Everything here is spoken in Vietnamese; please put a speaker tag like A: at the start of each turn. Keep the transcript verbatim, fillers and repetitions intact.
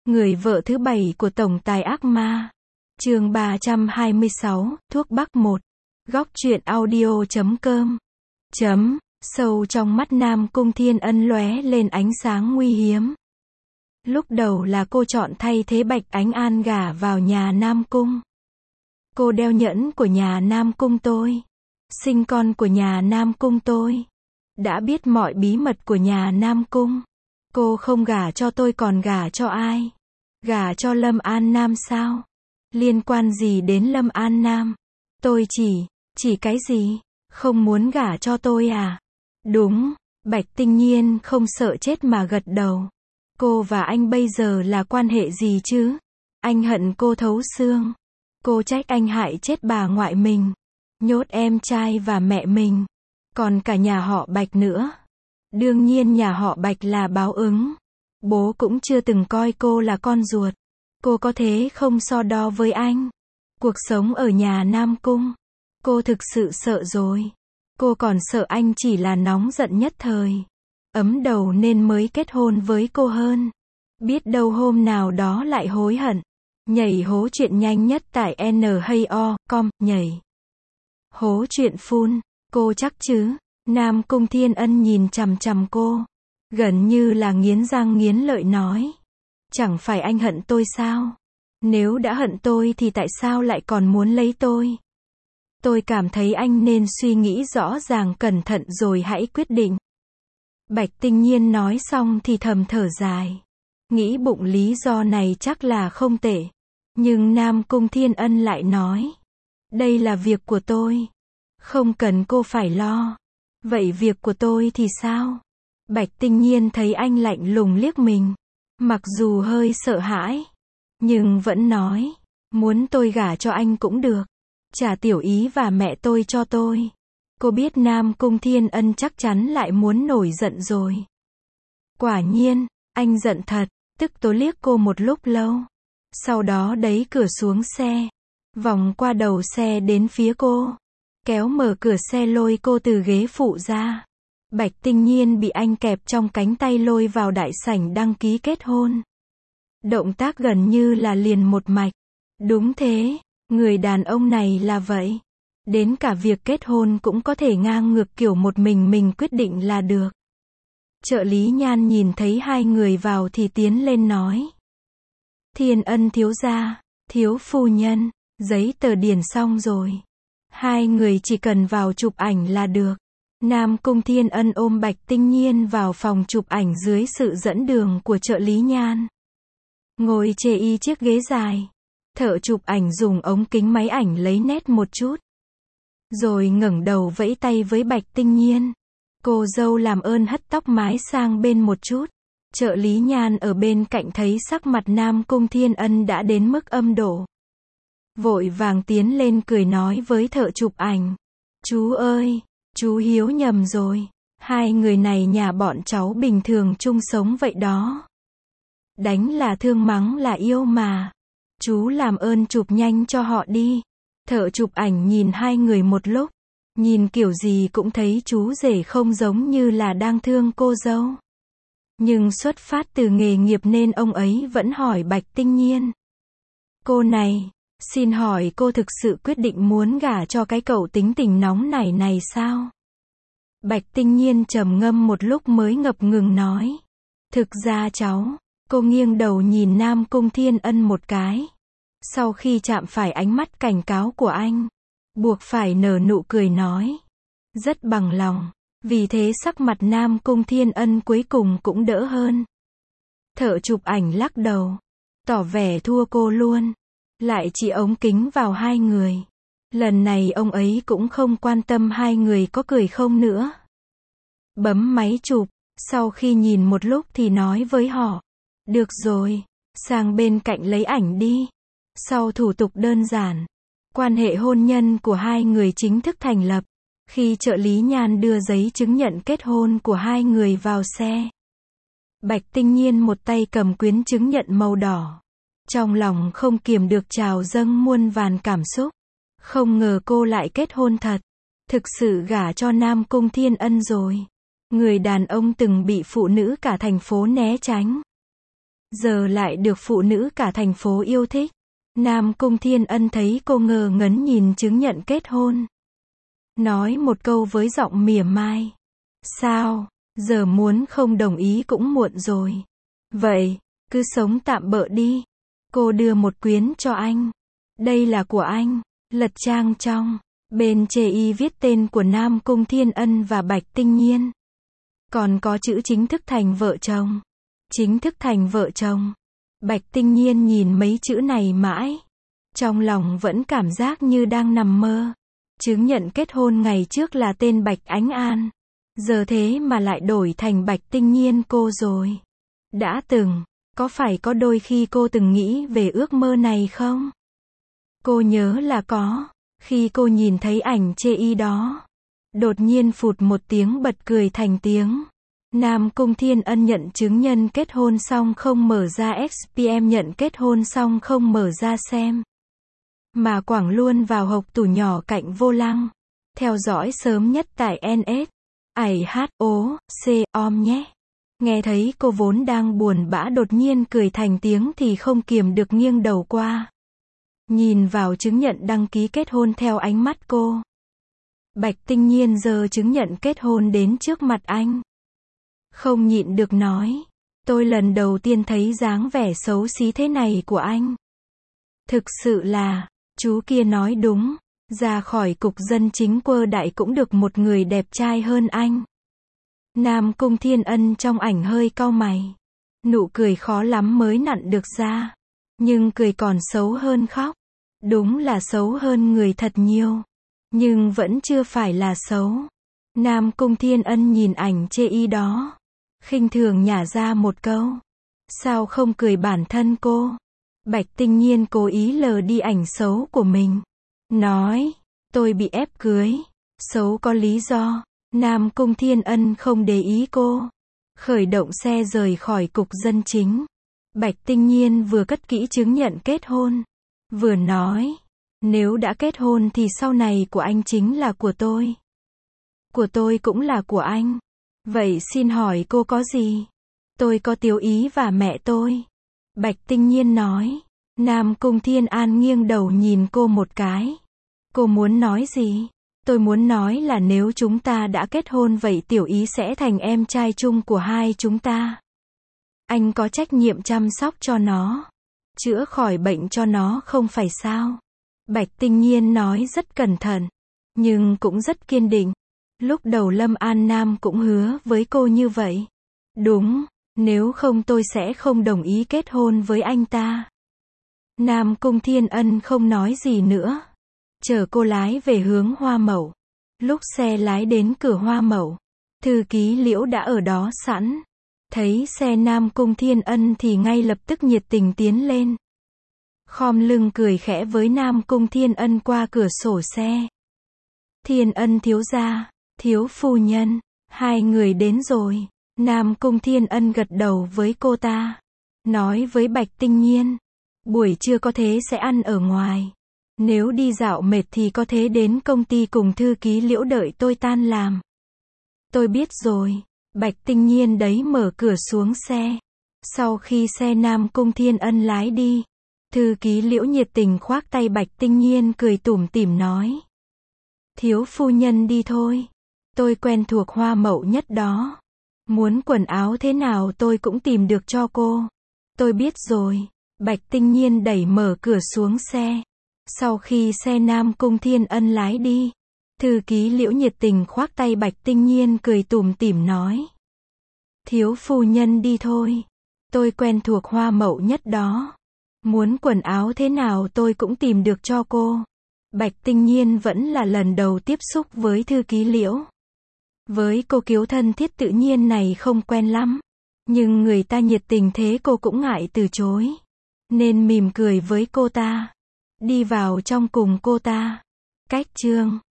A: Người vợ thứ bảy của tổng tài ác ma. Chương ba trăm hai mươi sáu, thuốc bắc một. Góc truyện audio chấm com. Chấm, sâu trong mắt Nam Cung Thiên Ân lóe lên ánh sáng nguy hiếm. Lúc đầu là cô chọn thay thế Bạch Ánh An gả vào nhà Nam Cung. Cô đeo nhẫn của nhà Nam Cung tôi. Sinh con của nhà Nam Cung tôi. Đã biết mọi bí mật của nhà Nam Cung. Cô không gả cho tôi còn gả cho ai? Gả cho Lâm An Nam sao? Liên quan gì đến Lâm An Nam? Tôi chỉ, chỉ cái gì? Không muốn gả cho tôi à? Đúng, Bạch Tinh Nhiên không sợ chết mà gật đầu. Cô và anh bây giờ là quan hệ gì chứ? Anh hận cô thấu xương. Cô trách anh hại chết bà ngoại mình. Nhốt em trai và mẹ mình. Còn cả nhà họ Bạch nữa. Đương nhiên nhà họ Bạch là báo ứng. Bố cũng chưa từng coi cô là con ruột. Cô có thế không so đo với anh? Cuộc sống ở nhà Nam Cung. Cô thực sự sợ rồi. Cô còn sợ anh chỉ là nóng giận nhất thời. Ấm đầu nên mới kết hôn với cô hơn. Biết đâu hôm nào đó lại hối hận. Nhảy hố chuyện nhanh nhất tại N hay O, com, nhảy. Hố chuyện full, cô chắc chứ? Nam Cung Thiên Ân nhìn chằm chằm cô. Gần như là nghiến răng nghiến lợi nói. Chẳng phải anh hận tôi sao? Nếu đã hận tôi thì tại sao lại còn muốn lấy tôi? Tôi cảm thấy anh nên suy nghĩ rõ ràng cẩn thận rồi hãy quyết định. Bạch Tinh Nhiên nói xong thì thầm thở dài. Nghĩ bụng lý do này chắc là không tệ. Nhưng Nam Cung Thiên Ân lại nói. Đây là việc của tôi. Không cần cô phải lo. Vậy việc của tôi thì sao? Bạch Tinh Nhiên thấy anh lạnh lùng liếc mình. Mặc dù hơi sợ hãi. Nhưng vẫn nói. Muốn tôi gả cho anh cũng được. Trả Tiểu Ý và mẹ tôi cho tôi. Cô biết Nam Cung Thiên Ân chắc chắn lại muốn nổi giận rồi. Quả nhiên, anh giận thật. Tức tối liếc cô một lúc lâu. Sau đó đẩy cửa xuống xe. Vòng qua đầu xe đến phía cô. Kéo mở cửa xe lôi cô từ ghế phụ ra. Bạch Tinh Nhiên bị anh kẹp trong cánh tay lôi vào đại sảnh đăng ký kết hôn. Động tác gần như là liền một mạch. Đúng thế, người đàn ông này là vậy. Đến cả việc kết hôn cũng có thể ngang ngược kiểu một mình mình quyết định là được. Trợ lý Nhan nhìn thấy hai người vào thì tiến lên nói. Thiên Ân thiếu gia, thiếu phu nhân, giấy tờ điền xong rồi. Hai người chỉ cần vào chụp ảnh là được. Nam Cung Thiên Ân ôm Bạch Tinh Nhiên vào phòng chụp ảnh dưới sự dẫn đường của trợ lý Nhan. Ngồi chê y chiếc ghế dài. Thợ chụp ảnh dùng ống kính máy ảnh lấy nét một chút. Rồi ngẩng đầu vẫy tay với Bạch Tinh Nhiên. Cô dâu làm ơn hất tóc mái sang bên một chút. Trợ lý Nhan ở bên cạnh thấy sắc mặt Nam Cung Thiên Ân đã đến mức âm độ. Vội vàng tiến lên cười nói với thợ chụp ảnh. Chú ơi, chú Hiếu nhầm rồi. Hai người này nhà bọn cháu bình thường chung sống vậy đó. Đánh là thương mắng là yêu mà. Chú làm ơn chụp nhanh cho họ đi. Thợ chụp ảnh nhìn hai người một lúc. Nhìn kiểu gì cũng thấy chú rể không giống như là đang thương cô dâu. Nhưng xuất phát từ nghề nghiệp nên ông ấy vẫn hỏi Bạch Tinh Nhiên. Cô này, xin hỏi cô thực sự quyết định muốn gả cho cái cậu tính tình nóng nảy này sao? Bạch Tinh Nhiên trầm ngâm một lúc mới ngập ngừng nói. Thực ra cháu, cô nghiêng đầu nhìn Nam Cung Thiên Ân một cái. Sau khi chạm phải ánh mắt cảnh cáo của anh, buộc phải nở nụ cười nói. Rất bằng lòng. Vì thế sắc mặt Nam Cung Thiên Ân cuối cùng cũng đỡ hơn. Thợ chụp ảnh lắc đầu. Tỏ vẻ thua cô luôn. Lại chỉ ống kính vào hai người. Lần này ông ấy cũng không quan tâm hai người có cười không nữa. Bấm máy chụp. Sau khi nhìn một lúc thì nói với họ. Được rồi, sang bên cạnh lấy ảnh đi. Sau thủ tục đơn giản, quan hệ hôn nhân của hai người chính thức thành lập. Khi trợ lý Nhan đưa giấy chứng nhận kết hôn của hai người vào xe. Bạch Tinh Nhiên một tay cầm quyến chứng nhận màu đỏ. Trong lòng không kiềm được trào dâng muôn vàn cảm xúc. Không ngờ cô lại kết hôn thật. Thực sự gả cho Nam Cung Thiên Ân rồi. Người đàn ông từng bị phụ nữ cả thành phố né tránh. giờ lại được phụ nữ cả thành phố yêu thích. Nam Cung Thiên Ân thấy cô ngơ ngẩn nhìn chứng nhận kết hôn. Nói một câu với giọng mỉa mai. Sao, giờ muốn không đồng ý cũng muộn rồi. Vậy, cứ sống tạm bợ đi. Cô đưa một quyển cho anh. Đây là của anh. Lật trang trong. Bên chê y viết tên của Nam Cung Thiên Ân và Bạch Tinh Nhiên. Còn có chữ chính thức thành vợ chồng. Chính thức thành vợ chồng. Bạch Tinh Nhiên nhìn mấy chữ này mãi. Trong lòng vẫn cảm giác như đang nằm mơ. Chứng nhận kết hôn ngày trước là tên Bạch Ánh An. Giờ thế mà lại đổi thành Bạch Tinh Nhiên cô rồi. Đã từng, có phải có đôi khi cô từng nghĩ về ước mơ này không? Cô nhớ là có. Khi cô nhìn thấy ảnh chê y đó. Đột nhiên phụt một tiếng bật cười thành tiếng. Nam Cung Thiên Ân nhận chứng nhân kết hôn xong không mở ra ích pê em nhận kết hôn xong không mở ra xem. Mà quẳng luôn vào hộc tủ nhỏ cạnh vô lăng. Theo dõi sớm nhất tại en ét. ẩy hát o xê om nhé. Nghe thấy cô vốn đang buồn bã đột nhiên cười thành tiếng thì không kiềm được nghiêng đầu qua. Nhìn vào chứng nhận đăng ký kết hôn theo ánh mắt cô. Bạch Tinh Nhiên giơ chứng nhận kết hôn đến trước mặt anh. Không nhịn được nói. Tôi lần đầu tiên thấy dáng vẻ xấu xí thế này của anh. Thực sự là, chú kia nói đúng. Ra khỏi cục dân chính quơ đại cũng được một người đẹp trai hơn anh. Nam Cung Thiên Ân trong ảnh hơi cau mày. Nụ cười khó lắm mới nặn được ra. Nhưng cười còn xấu hơn khóc. Đúng là xấu hơn người thật nhiều. Nhưng vẫn chưa phải là xấu. Nam Cung Thiên Ân nhìn ảnh chê y đó. Khinh thường nhả ra một câu. Sao không cười bản thân cô? Bạch Tinh Nhiên cố ý lờ đi ảnh xấu của mình. Nói, tôi bị ép cưới. Xấu có lý do. Nam Cung Thiên Ân không để ý cô. Khởi động xe rời khỏi cục dân chính. Bạch Tinh Nhiên vừa cất kỹ chứng nhận kết hôn. Vừa nói, nếu đã kết hôn thì sau này của anh chính là của tôi. Của tôi cũng là của anh. Vậy xin hỏi cô có gì? Tôi có Tiếu Ý và mẹ tôi. Bạch Tinh Nhiên nói. Nam Cung Thiên An nghiêng đầu nhìn cô một cái. Cô muốn nói gì? Tôi muốn nói là nếu chúng ta đã kết hôn vậy Tiểu Ý sẽ thành em trai chung của hai chúng ta. Anh có trách nhiệm chăm sóc cho nó. Chữa khỏi bệnh cho nó không phải sao? Bạch Tinh Nhiên nói rất cẩn thận. Nhưng cũng rất kiên định. Lúc đầu Lâm An Nam cũng hứa với cô như vậy. Đúng, nếu không tôi sẽ không đồng ý kết hôn với anh ta. Nam Cung Thiên Ân không nói gì nữa. Chờ cô lái về hướng Hoa Mậu. Lúc xe lái đến cửa Hoa Mậu, thư ký Liễu đã ở đó sẵn. Thấy xe Nam Cung Thiên Ân thì ngay lập tức nhiệt tình tiến lên. Khom lưng cười khẽ với Nam Cung Thiên Ân qua cửa sổ xe. Thiên Ân thiếu gia, thiếu phu nhân, hai người đến rồi. Nam Cung Thiên Ân gật đầu với cô ta. Nói với Bạch Tinh Nhiên. Buổi trưa có thế sẽ ăn ở ngoài. Nếu đi dạo mệt thì có thế đến công ty cùng thư ký Liễu đợi tôi tan làm. Tôi biết rồi. Bạch Tinh Nhiên đấy mở cửa xuống xe. Sau khi xe Nam Cung Thiên Ân lái đi, thư ký Liễu nhiệt tình khoác tay Bạch Tinh Nhiên cười tủm tỉm nói. Thiếu phu nhân đi thôi. Tôi quen thuộc Hoa Mậu nhất đó. Muốn quần áo thế nào tôi cũng tìm được cho cô. Tôi biết rồi. Bạch Tinh Nhiên đẩy mở cửa xuống xe. Sau khi xe Nam Cung Thiên Ân lái đi, thư ký Liễu nhiệt tình khoác tay Bạch Tinh Nhiên cười tủm tỉm nói. Thiếu phu nhân đi thôi. Tôi quen thuộc Hoa Mậu nhất đó. Muốn quần áo thế nào tôi cũng tìm được cho cô. Bạch Tinh Nhiên vẫn là lần đầu tiếp xúc với thư ký Liễu. Với cô kiếu thân thiết tự nhiên này không quen lắm. Nhưng người ta nhiệt tình thế cô cũng ngại từ chối. Nên mỉm cười với cô ta. Đi vào trong cùng cô ta. Cách chương